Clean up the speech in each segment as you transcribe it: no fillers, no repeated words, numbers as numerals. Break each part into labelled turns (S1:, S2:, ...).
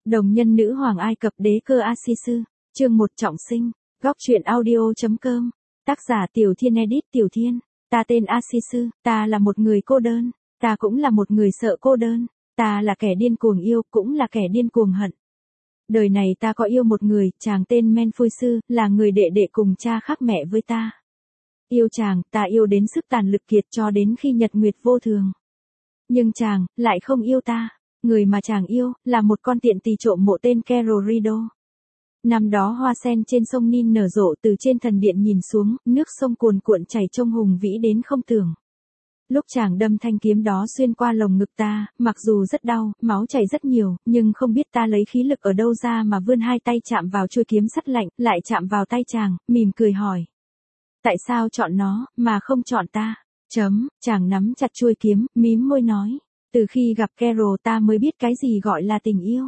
S1: Đồng nhân nữ hoàng Ai Cập đế cơ Asisu, chương 1 trọng sinh, góc truyện audio.com, tác giả Tiểu Thiên Edit Tiểu Thiên, ta tên Asisu, ta là một người cô đơn, ta cũng là một người sợ cô đơn, ta là kẻ điên cuồng yêu, cũng là kẻ điên cuồng hận. Đời này ta có yêu một người, chàng tên Menfuisu, là người đệ đệ cùng cha khác mẹ với ta. Yêu chàng, ta yêu đến sức tàn lực kiệt cho đến khi nhật nguyệt vô thường. Nhưng chàng, lại không yêu ta. Người mà chàng yêu, là một con tiện tỳ trộm mộ tên Kerorido. Năm đó hoa sen trên sông Nin nở rộ từ trên thần điện nhìn xuống, nước sông cuồn cuộn chảy trông hùng vĩ đến không tưởng. Lúc chàng đâm thanh kiếm đó xuyên qua lồng ngực ta, mặc dù rất đau, máu chảy rất nhiều, nhưng không biết ta lấy khí lực ở đâu ra mà vươn hai tay chạm vào chuôi kiếm sắt lạnh, lại chạm vào tay chàng, mỉm cười hỏi. Tại sao chọn nó, mà không chọn ta? Chàng nắm chặt chuôi kiếm, mím môi nói. Từ khi gặp Carol ta mới biết cái gì gọi là tình yêu.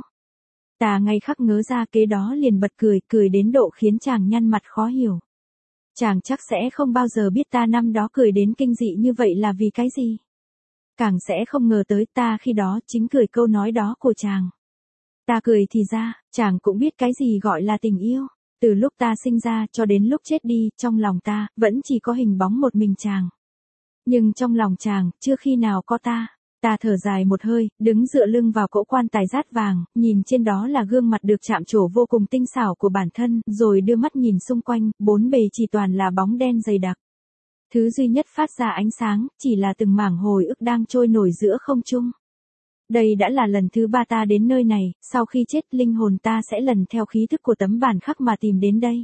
S1: Ta ngay khắc ngớ ra kế đó liền bật cười đến độ khiến chàng nhăn mặt khó hiểu. Chàng chắc sẽ không bao giờ biết ta năm đó cười đến kinh dị như vậy là vì cái gì. Càng sẽ không ngờ tới ta khi đó chính cười câu nói đó của chàng. Ta cười thì ra, chàng cũng biết cái gì gọi là tình yêu. Từ lúc ta sinh ra cho đến lúc chết đi, trong lòng ta, vẫn chỉ có hình bóng một mình chàng. Nhưng trong lòng chàng, chưa khi nào có ta. Ta thở dài một hơi, đứng dựa lưng vào cỗ quan tài rát vàng, nhìn trên đó là gương mặt được chạm trổ vô cùng tinh xảo của bản thân, rồi đưa mắt nhìn xung quanh, bốn bề chỉ toàn là bóng đen dày đặc. Thứ duy nhất phát ra ánh sáng, chỉ là từng mảng hồi ức đang trôi nổi giữa không trung. Đây đã là lần thứ 3 ta đến nơi này, sau khi chết linh hồn ta sẽ lần theo khí thức của tấm bản khắc mà tìm đến đây.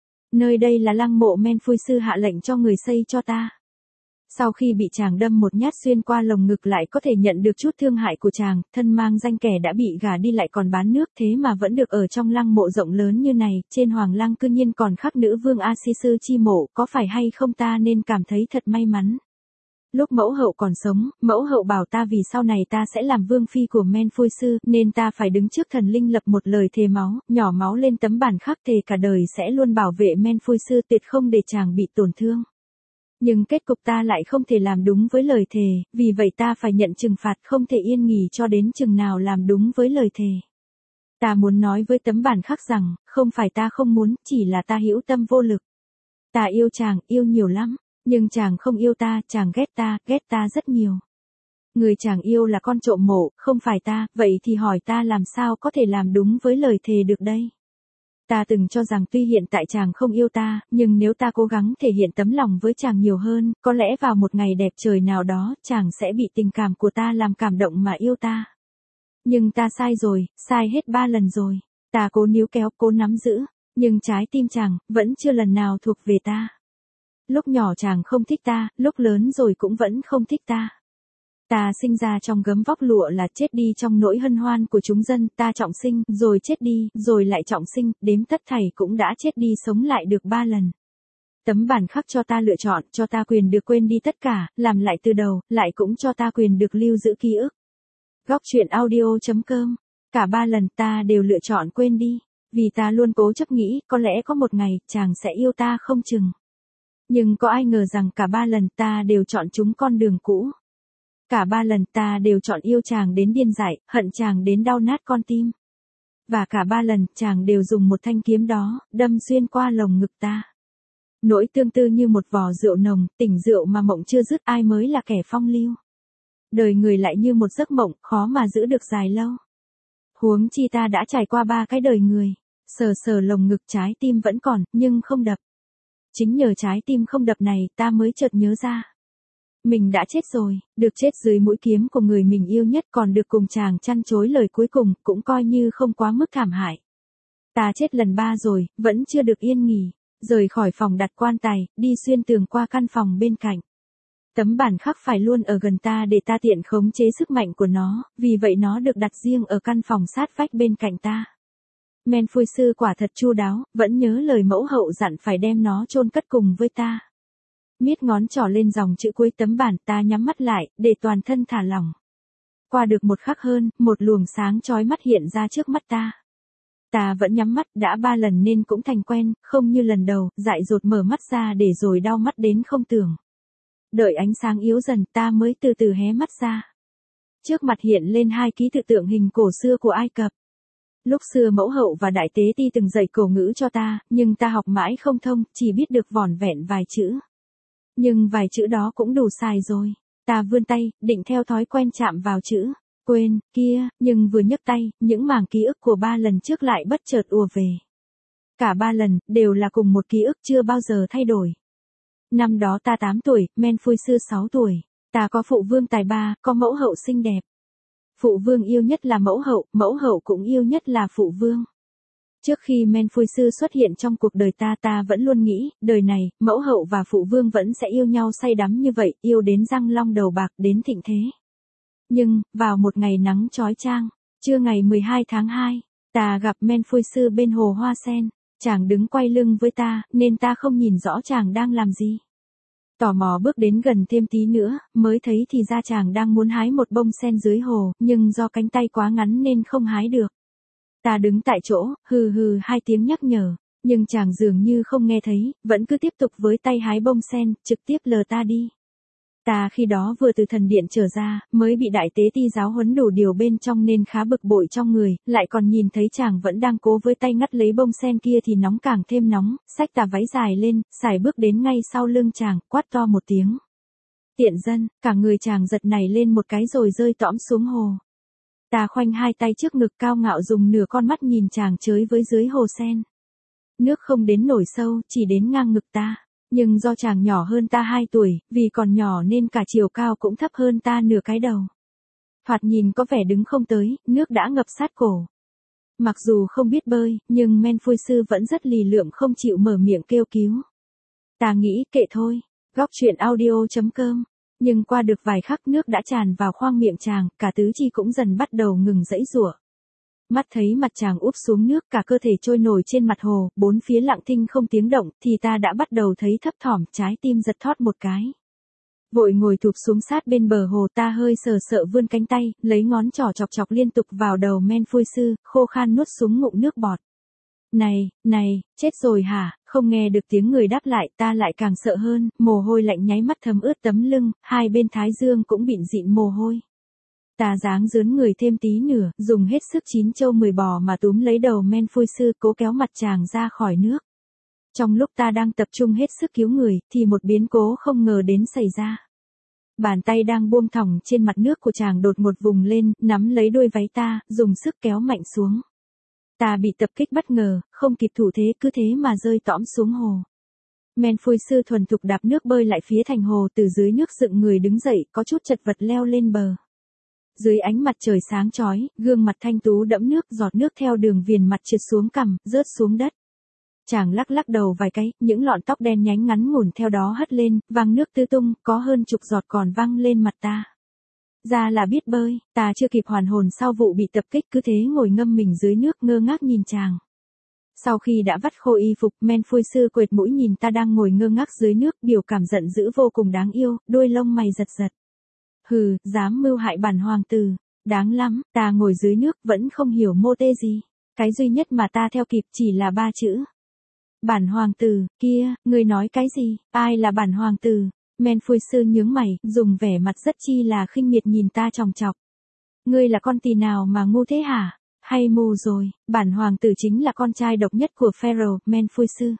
S1: Nơi đây là lăng mộ Menfuisu hạ lệnh cho người xây cho ta. Sau khi bị chàng đâm một nhát xuyên qua lồng ngực lại có thể nhận được chút thương hại của chàng, thân mang danh kẻ đã bị gả đi lại còn bán nước thế mà vẫn được ở trong lăng mộ rộng lớn như này, trên hoàng lăng cư nhiên còn khắc nữ vương Asisu chi mộ, có phải hay không ta nên cảm thấy thật may mắn. Lúc mẫu hậu còn sống, mẫu hậu bảo ta vì sau này ta sẽ làm vương phi của Menfuisu, nên ta phải đứng trước thần linh lập một lời thề máu, nhỏ máu lên tấm bản khắc thề cả đời sẽ luôn bảo vệ Menfuisu tuyệt không để chàng bị tổn thương. Nhưng kết cục ta lại không thể làm đúng với lời thề, vì vậy ta phải nhận trừng phạt không thể yên nghỉ cho đến chừng nào làm đúng với lời thề. Ta muốn nói với tấm bản khắc rằng, không phải ta không muốn, chỉ là ta hữu tâm vô lực. Ta yêu chàng, yêu nhiều lắm, nhưng chàng không yêu ta, chàng ghét ta rất nhiều. Người chàng yêu là con trộm mộ, không phải ta, vậy thì hỏi ta làm sao có thể làm đúng với lời thề được đây? Ta từng cho rằng tuy hiện tại chàng không yêu ta, nhưng nếu ta cố gắng thể hiện tấm lòng với chàng nhiều hơn, có lẽ vào một ngày đẹp trời nào đó, chàng sẽ bị tình cảm của ta làm cảm động mà yêu ta. Nhưng ta sai rồi, sai hết 3 lần rồi. Ta cố níu kéo, cố nắm giữ, nhưng trái tim chàng, vẫn chưa lần nào thuộc về ta. Lúc nhỏ chàng không thích ta, lúc lớn rồi cũng vẫn không thích ta. Ta sinh ra trong gấm vóc lụa là chết đi trong nỗi hân hoan của chúng dân, ta trọng sinh, rồi chết đi, rồi lại trọng sinh, đếm tất thảy cũng đã chết đi sống lại được 3 lần. Tấm bản khắc cho ta lựa chọn, cho ta quyền được quên đi tất cả, làm lại từ đầu, lại cũng cho ta quyền được lưu giữ ký ức. Góc truyện audio.com, cả 3 lần ta đều lựa chọn quên đi, vì ta luôn cố chấp nghĩ, có lẽ có một ngày, chàng sẽ yêu ta không chừng. Nhưng có ai ngờ rằng cả 3 lần ta đều chọn chúng con đường cũ. Cả 3 lần ta đều chọn yêu chàng đến điên dại, hận chàng đến đau nát con tim. Và cả 3 lần chàng đều dùng một thanh kiếm đó, đâm xuyên qua lồng ngực ta. Nỗi tương tư như một vò rượu nồng, tỉnh rượu mà mộng chưa dứt ai mới là kẻ phong lưu. Đời người lại như một giấc mộng, khó mà giữ được dài lâu. Huống chi ta đã trải qua 3 cái đời người, sờ lồng ngực trái tim vẫn còn, nhưng không đập. Chính nhờ trái tim không đập này ta mới chợt nhớ ra. Mình đã chết rồi, được chết dưới mũi kiếm của người mình yêu nhất còn được cùng chàng chăn chối lời cuối cùng cũng coi như không quá mức thảm hại. Ta chết lần 3 rồi, vẫn chưa được yên nghỉ, rời khỏi phòng đặt quan tài, đi xuyên tường qua căn phòng bên cạnh. Tấm bản khắc phải luôn ở gần ta để ta tiện khống chế sức mạnh của nó, vì vậy nó được đặt riêng ở căn phòng sát vách bên cạnh ta. Menfuisu quả thật chu đáo, vẫn nhớ lời mẫu hậu dặn phải đem nó chôn cất cùng với ta. Miết ngón trỏ lên dòng chữ cuối tấm bản ta nhắm mắt lại, để toàn thân thả lỏng. Qua được một khắc hơn, một luồng sáng chói mắt hiện ra trước mắt ta. Ta vẫn nhắm mắt, đã 3 lần nên cũng thành quen, không như lần đầu, dại dột mở mắt ra để rồi đau mắt đến không tưởng. Đợi ánh sáng yếu dần ta mới từ từ hé mắt ra. Trước mặt hiện lên 2 ký tự tượng hình cổ xưa của Ai Cập. Lúc xưa mẫu hậu và đại tế ti từng dạy cổ ngữ cho ta, nhưng ta học mãi không thông, chỉ biết được vỏn vẹn vài chữ. Nhưng vài chữ đó cũng đủ xài rồi. Ta vươn tay, định theo thói quen chạm vào chữ quên kia, nhưng vừa nhấc tay, những mảng ký ức của 3 lần trước lại bất chợt ùa về. Cả 3 lần, đều là cùng một ký ức chưa bao giờ thay đổi. Năm đó ta 8 tuổi, Menfuisu sư 6 tuổi. Ta có phụ vương tài ba, có mẫu hậu xinh đẹp. Phụ vương yêu nhất là mẫu hậu cũng yêu nhất là phụ vương. Trước khi Menfuisu sư xuất hiện trong cuộc đời ta vẫn luôn nghĩ, đời này, mẫu hậu và phụ vương vẫn sẽ yêu nhau say đắm như vậy, yêu đến răng long đầu bạc, đến thịnh thế. Nhưng, vào một ngày nắng chói chang, trưa ngày 12 tháng 2, ta gặp Menfuisu sư bên hồ hoa sen. Chàng đứng quay lưng với ta, nên ta không nhìn rõ chàng đang làm gì. Tò mò bước đến gần thêm tí nữa, mới thấy thì ra chàng đang muốn hái một bông sen dưới hồ, nhưng do cánh tay quá ngắn nên không hái được. Ta đứng tại chỗ, hừ hừ 2 tiếng nhắc nhở, nhưng chàng dường như không nghe thấy, vẫn cứ tiếp tục với tay hái bông sen, trực tiếp lờ ta đi. Ta khi đó vừa từ thần điện trở ra, mới bị đại tế ti giáo huấn đủ điều bên trong nên khá bực bội trong người, lại còn nhìn thấy chàng vẫn đang cố với tay ngắt lấy bông sen kia thì nóng càng thêm nóng, xách tà váy dài lên, sải bước đến ngay sau lưng chàng, quát to một tiếng. Tiện dân, cả người chàng giật nảy lên một cái rồi rơi tõm xuống hồ. Ta khoanh 2 tay trước ngực cao ngạo dùng nửa con mắt nhìn chàng chới với dưới hồ sen. Nước không đến nổi sâu, chỉ đến ngang ngực ta. Nhưng do chàng nhỏ hơn ta 2 tuổi, vì còn nhỏ nên cả chiều cao cũng thấp hơn ta nửa cái đầu. Thoạt nhìn có vẻ đứng không tới, nước đã ngập sát cổ. Mặc dù không biết bơi, nhưng Menfuisu sư vẫn rất lì lượm không chịu mở miệng kêu cứu. Ta nghĩ kệ thôi, góc chuyện audio.com. Nhưng qua được vài khắc nước đã tràn vào khoang miệng chàng, cả tứ chi cũng dần bắt đầu ngừng giãy giụa. Mắt thấy mặt chàng úp xuống nước, cả cơ thể trôi nổi trên mặt hồ, bốn phía lặng thinh không tiếng động, thì ta đã bắt đầu thấy thấp thỏm, trái tim giật thót một cái. Vội ngồi thụp xuống sát bên bờ hồ, ta hơi sợ vươn cánh tay, lấy ngón trỏ chọc chọc liên tục vào đầu Menfuisu sư, khô khan nuốt xuống ngụm nước bọt. Này, chết rồi hả? Không nghe được tiếng người đáp lại, ta lại càng sợ hơn, mồ hôi lạnh nháy mắt thấm ướt tấm lưng, 2 bên thái dương cũng bịn dịn mồ hôi. Ta giáng dướn người thêm tí nữa, dùng hết sức 9 trâu 10 bò mà túm lấy đầu Menfuisu sư, cố kéo mặt chàng ra khỏi nước. Trong lúc ta đang tập trung hết sức cứu người, thì một biến cố không ngờ đến xảy ra. Bàn tay đang buông thõng trên mặt nước của chàng đột ngột vùng lên, nắm lấy đuôi váy ta, dùng sức kéo mạnh xuống. Ta bị tập kích bất ngờ, không kịp thủ thế, cứ thế mà rơi tõm xuống hồ. Menfuisu sư thuần thục đạp nước bơi lại phía thành hồ, từ dưới nước dựng người đứng dậy, có chút chật vật leo lên bờ. Dưới ánh mặt trời sáng chói, gương mặt thanh tú đẫm nước, giọt nước theo đường viền mặt trượt xuống cằm, rớt xuống đất. Chàng lắc đầu vài cái, những lọn tóc đen nhánh ngắn ngủn theo đó hất lên, văng nước tứ tung, có hơn chục giọt còn văng lên mặt ta. Ra là biết bơi, ta chưa kịp hoàn hồn sau vụ bị tập kích, cứ thế ngồi ngâm mình dưới nước ngơ ngác nhìn chàng. Sau khi đã vắt khô y phục, Menfuisu sư quệt mũi nhìn ta đang ngồi ngơ ngác dưới nước, biểu cảm giận dữ vô cùng đáng yêu, đôi lông mày giật giật. Hừ, dám mưu hại bản hoàng tử, đáng lắm. Ta ngồi dưới nước vẫn không hiểu mô tê gì. Cái duy nhất mà ta theo kịp chỉ là 3 chữ. Bản hoàng tử, kia, ngươi nói cái gì, ai là bản hoàng tử? Menfuisu sư nhướng mày, dùng vẻ mặt rất chi là khinh miệt nhìn ta chòng chọc. Ngươi là con tỳ nào mà ngu thế hả? Hay mù rồi, bản hoàng tử chính là con trai độc nhất của Pharaoh, Menfuisu sư.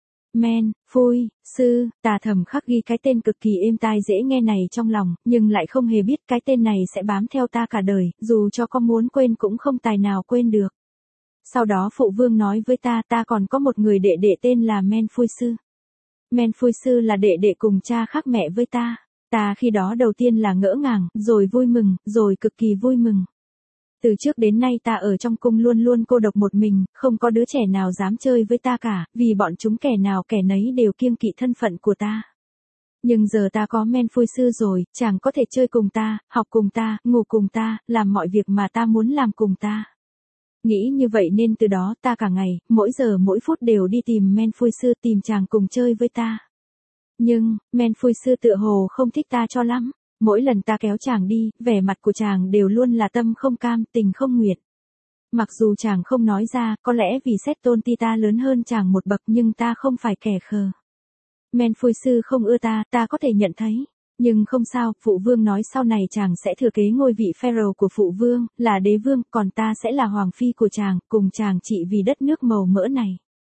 S1: Menfuisu, ta thầm khắc ghi cái tên cực kỳ êm tai dễ nghe này trong lòng, nhưng lại không hề biết cái tên này sẽ bám theo ta cả đời, dù cho có muốn quên cũng không tài nào quên được. Sau đó phụ vương nói với ta còn có một người đệ đệ tên là Menfuisu sư. Menfuisu sư là đệ đệ cùng cha khác mẹ với ta. Ta khi đó đầu tiên là ngỡ ngàng, rồi vui mừng, rồi cực kỳ vui mừng. Từ trước đến nay ta ở trong cung luôn luôn cô độc một mình, không có đứa trẻ nào dám chơi với ta cả, vì bọn chúng kẻ nào kẻ nấy đều kiêng kỵ thân phận của ta. Nhưng giờ ta có Menfuisu sư rồi, chàng có thể chơi cùng ta, học cùng ta, ngủ cùng ta, làm mọi việc mà ta muốn làm cùng ta. Nghĩ như vậy nên từ đó ta cả ngày, mỗi giờ mỗi phút đều đi tìm Menfuisu sư, tìm chàng cùng chơi với ta. Nhưng, Menfuisu sư tựa hồ không thích ta cho lắm. Mỗi lần ta kéo chàng đi, vẻ mặt của chàng đều luôn là tâm không cam, tình không nguyện. Mặc dù chàng không nói ra, có lẽ vì xét tôn ti ta lớn hơn chàng một bậc, nhưng ta không phải kẻ khờ. Menfuisu sư không ưa ta có thể nhận thấy. Nhưng không sao, phụ vương nói sau này chàng sẽ thừa kế ngôi vị pharaoh của phụ vương, là đế vương, còn ta sẽ là hoàng phi của chàng, cùng chàng trị vì đất nước màu mỡ này.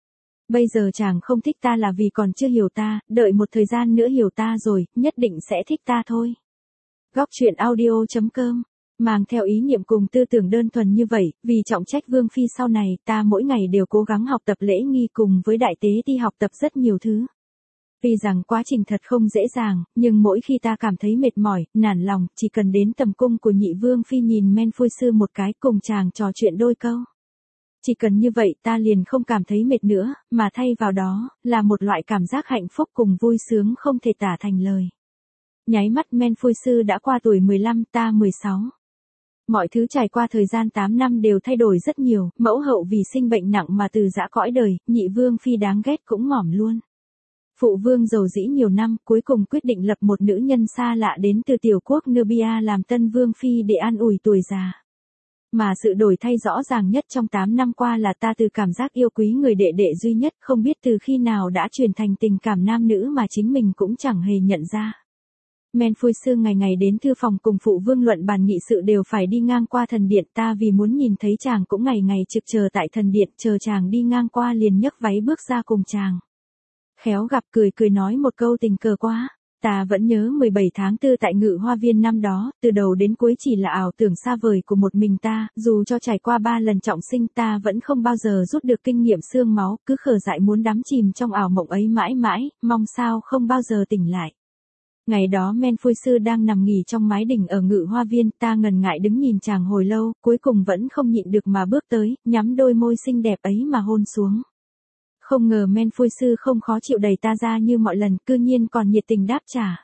S1: Bây giờ chàng không thích ta là vì còn chưa hiểu ta, đợi một thời gian nữa hiểu ta rồi, nhất định sẽ thích ta thôi. Góc truyện audio.com mang theo ý niệm cùng tư tưởng đơn thuần như vậy, vì trọng trách vương phi sau này, ta mỗi ngày đều cố gắng học tập lễ nghi cùng với đại tế đi học tập rất nhiều thứ. Vì rằng quá trình thật không dễ dàng, nhưng mỗi khi ta cảm thấy mệt mỏi, nản lòng, chỉ cần đến tầm cung của nhị vương phi nhìn Menfuisu một cái cùng chàng trò chuyện đôi câu. Chỉ cần như vậy ta liền không cảm thấy mệt nữa, mà thay vào đó, là một loại cảm giác hạnh phúc cùng vui sướng không thể tả thành lời. Nháy mắt Menfuisu đã qua tuổi 15, ta 16. Mọi thứ trải qua thời gian 8 năm đều thay đổi rất nhiều, mẫu hậu vì sinh bệnh nặng mà từ giã cõi đời, nhị vương phi đáng ghét cũng ngỏm luôn. Phụ vương giàu dĩ nhiều năm, cuối cùng quyết định lập một nữ nhân xa lạ đến từ tiểu quốc Nubia làm tân vương phi để an ủi tuổi già. Mà sự đổi thay rõ ràng nhất trong 8 năm qua là ta từ cảm giác yêu quý người đệ đệ duy nhất không biết từ khi nào đã chuyển thành tình cảm nam nữ mà chính mình cũng chẳng hề nhận ra. Menfuisu ngày ngày đến thư phòng cùng phụ vương luận bàn nghị sự đều phải đi ngang qua thần điện, ta vì muốn nhìn thấy chàng cũng ngày ngày trực chờ tại thần điện, chờ chàng đi ngang qua liền nhấc váy bước ra cùng chàng. Khéo gặp cười cười nói một câu tình cờ quá. Ta vẫn nhớ 17 tháng 4 tại Ngự Hoa Viên năm đó, từ đầu đến cuối chỉ là ảo tưởng xa vời của một mình ta, dù cho trải qua 3 lần trọng sinh ta vẫn không bao giờ rút được kinh nghiệm xương máu, cứ khờ dại muốn đắm chìm trong ảo mộng ấy mãi mãi, mong sao không bao giờ tỉnh lại. Ngày đó Menfuisu đang nằm nghỉ trong mái đình ở Ngự Hoa Viên, ta ngần ngại đứng nhìn chàng hồi lâu, cuối cùng vẫn không nhịn được mà bước tới, nhắm đôi môi xinh đẹp ấy mà hôn xuống. Không ngờ Menfuisu không khó chịu đẩy ta ra như mọi lần, cư nhiên còn nhiệt tình đáp trả.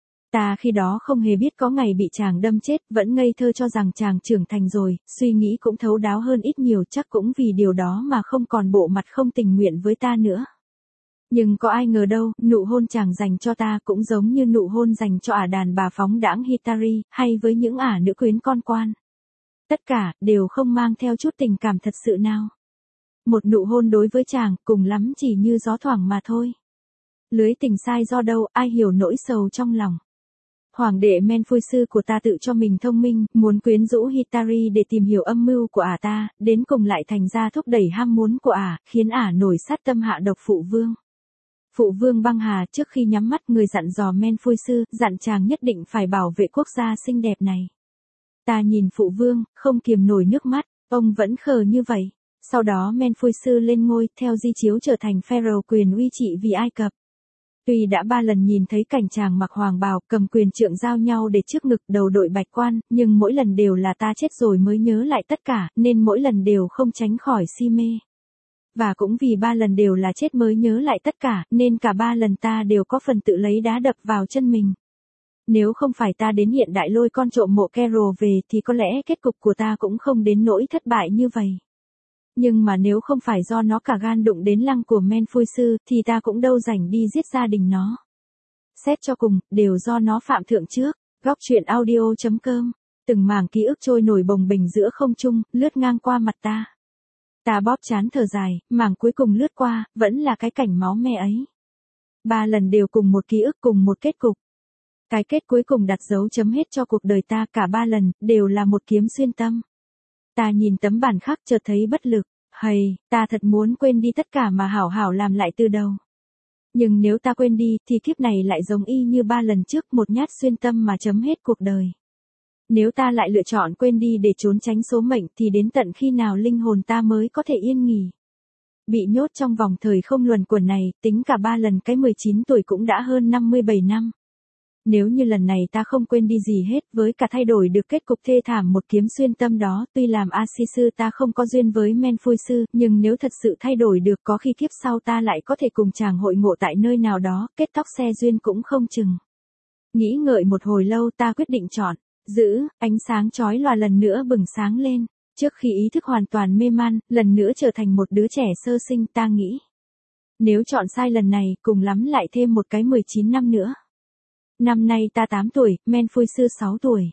S1: Ta khi đó không hề biết có ngày bị chàng đâm chết, vẫn ngây thơ cho rằng chàng trưởng thành rồi, suy nghĩ cũng thấu đáo hơn ít nhiều, chắc cũng vì điều đó mà không còn bộ mặt không tình nguyện với ta nữa. Nhưng có ai ngờ đâu, nụ hôn chàng dành cho ta cũng giống như nụ hôn dành cho ả đàn bà phóng đãng Hitari, hay với những ả nữ quyến con quan. Tất cả, đều không mang theo chút tình cảm thật sự nào. Một nụ hôn đối với chàng, cùng lắm chỉ như gió thoảng mà thôi. Lưới tình sai do đâu, ai hiểu nỗi sầu trong lòng. Hoàng đệ Menfuisu của ta tự cho mình thông minh, muốn quyến rũ Hitari để tìm hiểu âm mưu của ả ta, đến cùng lại thành ra thúc đẩy ham muốn của ả, khiến ả nổi sát tâm hạ độc phụ vương. Phụ vương băng hà trước khi nhắm mắt người dặn dò Menfuisu, dặn chàng nhất định phải bảo vệ quốc gia xinh đẹp này. Ta nhìn phụ vương, không kiềm nổi nước mắt, ông vẫn khờ như vậy. Sau đó Menfuisu lên ngôi, theo di chiếu trở thành pharaoh quyền uy trị vì Ai Cập. Tuy đã 3 lần nhìn thấy cảnh chàng mặc hoàng bào, cầm quyền trượng giao nhau để trước ngực đầu đội bạch quan, nhưng mỗi lần đều là ta chết rồi mới nhớ lại tất cả, nên mỗi lần đều không tránh khỏi si mê. Và cũng vì 3 lần đều là chết mới nhớ lại tất cả, nên cả 3 lần ta đều có phần tự lấy đá đập vào chân mình. Nếu không phải ta đến hiện đại lôi con trộm mộ Carol về thì có lẽ kết cục của ta cũng không đến nỗi thất bại như vậy. Nhưng mà nếu không phải do nó cả gan đụng đến lăng của Menfuisu thì ta cũng đâu rảnh đi giết gia đình nó. Xét cho cùng, đều do nó phạm thượng trước. Góc truyện audio.com. Từng mảng ký ức trôi nổi bồng bềnh giữa không trung, lướt ngang qua mặt ta. Ta bóp trán thở dài, mảng cuối cùng lướt qua, vẫn là cái cảnh máu me ấy. 3 lần đều cùng một ký ức cùng một kết cục. Cái kết cuối cùng đặt dấu chấm hết cho cuộc đời ta, cả 3 lần, đều là một kiếm xuyên tâm. Ta nhìn tấm bản khắc chợt thấy bất lực, ta thật muốn quên đi tất cả mà hảo hảo làm lại từ đầu. Nhưng nếu ta quên đi, thì kiếp này lại giống y như 3 lần trước, một nhát xuyên tâm mà chấm hết cuộc đời. Nếu ta lại lựa chọn quên đi để trốn tránh số mệnh thì đến tận khi nào linh hồn ta mới có thể yên nghỉ. Bị nhốt trong vòng thời không luẩn quẩn này, tính cả 3 lần cái 19 tuổi cũng đã hơn 57 năm. Nếu như lần này ta không quên đi gì hết, với cả thay đổi được kết cục thê thảm một kiếm xuyên tâm đó, tuy làm Asisu ta không có duyên với Menfuisu, nhưng nếu thật sự thay đổi được có khi kiếp sau ta lại có thể cùng chàng hội ngộ tại nơi nào đó, kết tóc xe duyên cũng không chừng. Nghĩ ngợi một hồi lâu ta quyết định chọn, giữ, ánh sáng chói lòa lần nữa bừng sáng lên, trước khi ý thức hoàn toàn mê man, lần nữa trở thành một đứa trẻ sơ sinh ta nghĩ. Nếu chọn sai lần này, cùng lắm lại thêm một cái 19 năm nữa. Năm nay ta 8 tuổi, Menfuisu 6 tuổi.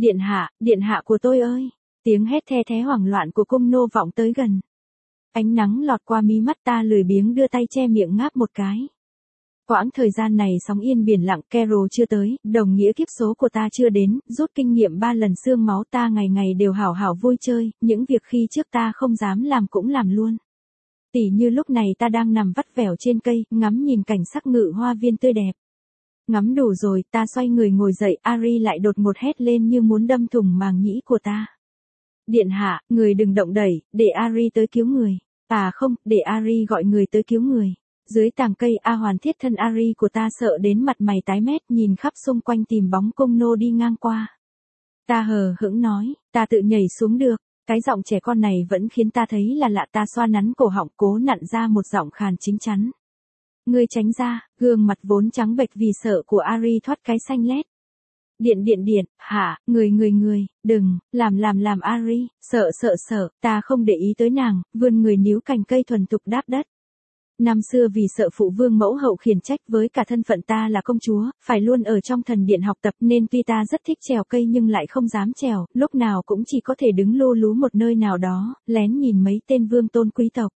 S1: Điện hạ của tôi ơi! Tiếng hét the thé hoảng loạn của cung nô vọng tới gần. Ánh nắng lọt qua mí mắt ta lười biếng đưa tay che miệng ngáp một cái. Quãng thời gian này sóng yên biển lặng, Carol chưa tới, đồng nghĩa kiếp số của ta chưa đến, rút kinh nghiệm 3 lần xương máu ta ngày ngày đều hảo hảo vui chơi, những việc khi trước ta không dám làm cũng làm luôn. Tỉ như lúc này ta đang nằm vắt vẻo trên cây, ngắm nhìn cảnh sắc ngự hoa viên tươi đẹp. Ngắm đủ rồi, ta xoay người ngồi dậy, Ari lại đột ngột hét lên như muốn đâm thủng màng nhĩ của ta. Điện hạ, người đừng động đẩy, để Ari tới cứu người. À không, để Ari gọi người tới cứu người. Dưới tàng cây A Hoàn thiết thân Ari của ta sợ đến mặt mày tái mét, nhìn khắp xung quanh tìm bóng công nô đi ngang qua. Ta hờ hững nói, ta tự nhảy xuống được. Cái giọng trẻ con này vẫn khiến ta thấy là lạ, ta xoa nắn cổ họng cố nặn ra một giọng khàn chín chắn. Ngươi tránh ra, gương mặt vốn trắng bệch vì sợ của Ari thoát cái xanh lét. Điện, hả, người, đừng, làm Ari, sợ, ta không để ý tới nàng, vươn người níu cành cây thuần thục đáp đất. Năm xưa vì sợ phụ vương mẫu hậu khiển trách với cả thân phận ta là công chúa, phải luôn ở trong thần điện học tập nên tuy ta rất thích trèo cây nhưng lại không dám trèo, lúc nào cũng chỉ có thể đứng lô lú một nơi nào đó, lén nhìn mấy tên vương tôn quý tộc.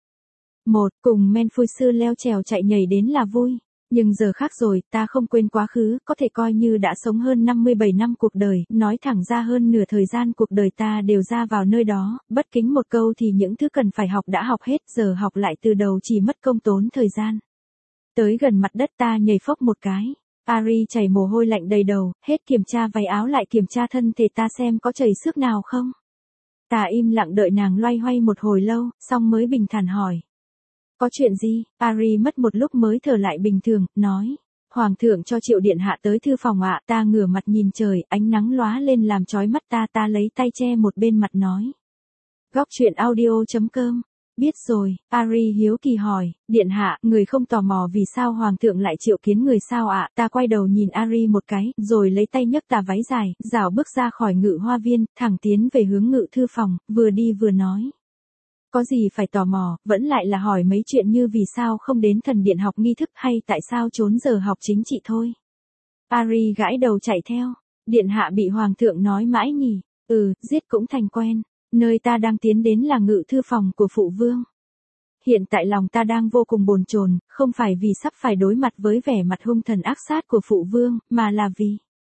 S1: Cùng Malfoy sư leo trèo chạy nhảy đến là vui. Nhưng giờ khác rồi, ta không quên quá khứ, có thể coi như đã sống hơn 57 năm cuộc đời, nói thẳng ra hơn nửa thời gian cuộc đời ta đều ra vào nơi đó, bất kính một câu thì những thứ cần phải học đã học hết, giờ học lại từ đầu chỉ mất công tốn thời gian. Tới gần mặt đất ta nhảy phốc một cái. Ari chảy mồ hôi lạnh đầy đầu, hết kiểm tra váy áo lại kiểm tra thân thể ta xem có chảy xước nào không. Ta im lặng đợi nàng loay hoay một hồi lâu, xong mới bình thản hỏi. Có chuyện gì? Ari mất một lúc mới thở lại bình thường, nói. Hoàng thượng cho Triệu điện hạ tới thư phòng ạ. Ta ngửa mặt nhìn trời, ánh nắng lóa lên làm chói mắt ta lấy tay che một bên mặt nói. Góc truyện audio.com. Biết rồi, Ari hiếu kỳ hỏi, điện hạ, người không tò mò vì sao hoàng thượng lại triệu kiến người sao ạ? Ta quay đầu nhìn Ari một cái, rồi lấy tay nhấc tà váy dài, rảo bước ra khỏi ngự hoa viên, thẳng tiến về hướng ngự thư phòng, vừa đi vừa nói. Có gì phải tò mò, vẫn lại là hỏi mấy chuyện như vì sao không đến thần điện học nghi thức hay tại sao trốn giờ học chính trị thôi. Ari gãi đầu chạy theo, điện hạ bị hoàng thượng nói mãi nhỉ, giết cũng thành quen, nơi ta đang tiến đến là ngự thư phòng của phụ vương. Hiện tại lòng ta đang vô cùng bồn chồn, không phải vì sắp phải đối mặt với vẻ mặt hung thần ác sát của phụ vương, mà là vì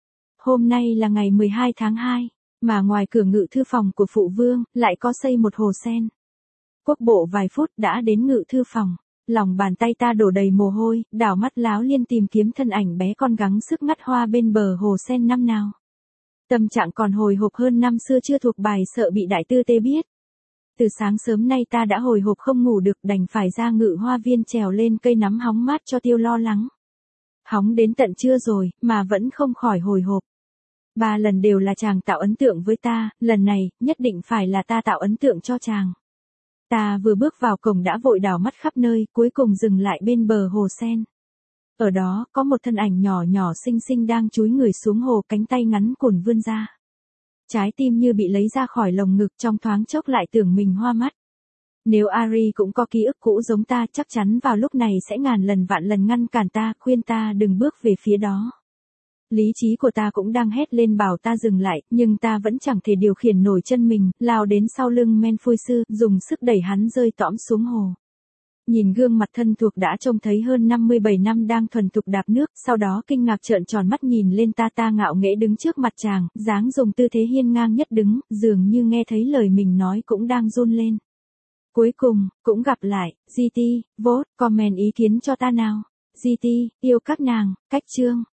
S1: hôm nay là ngày 12 tháng 2, mà ngoài cửa ngự thư phòng của phụ vương, lại có xây một hồ sen. Quốc bộ vài phút đã đến ngự thư phòng, lòng bàn tay ta đổ đầy mồ hôi, đảo mắt láo liên tìm kiếm thân ảnh bé con gắng sức ngắt hoa bên bờ hồ sen năm nào. Tâm trạng còn hồi hộp hơn năm xưa chưa thuộc bài sợ bị đại tư tế biết. Từ sáng sớm nay ta đã hồi hộp không ngủ được đành phải ra ngự hoa viên trèo lên cây nắm hóng mát cho tiêu lo lắng. Hóng đến tận trưa rồi, mà vẫn không khỏi hồi hộp. 3 lần đều là chàng tạo ấn tượng với ta, lần này, nhất định phải là ta tạo ấn tượng cho chàng. Ta vừa bước vào cổng đã vội đảo mắt khắp nơi, cuối cùng dừng lại bên bờ hồ sen. Ở đó, có một thân ảnh nhỏ nhỏ xinh xinh đang chúi người xuống hồ, cánh tay ngắn cùn vươn ra. Trái tim như bị lấy ra khỏi lồng ngực, trong thoáng chốc lại tưởng mình hoa mắt. Nếu Ari cũng có ký ức cũ giống ta, chắc chắn vào lúc này sẽ ngàn lần vạn lần ngăn cản ta, khuyên ta đừng bước về phía đó. Lý trí của ta cũng đang hét lên bảo ta dừng lại, nhưng ta vẫn chẳng thể điều khiển nổi chân mình, lao đến sau lưng Malfoy sư, dùng sức đẩy hắn rơi tõm xuống hồ. Nhìn gương mặt thân thuộc đã trông thấy hơn 57 năm đang thuần thục đạp nước, sau đó kinh ngạc trợn tròn mắt nhìn lên ta ngạo nghễ đứng trước mặt chàng, dáng dùng tư thế hiên ngang nhất đứng, dường như nghe thấy lời mình nói cũng đang run lên. Cuối cùng, cũng gặp lại, GT, vote, comment ý kiến cho ta nào. GT, yêu các nàng, cách chương.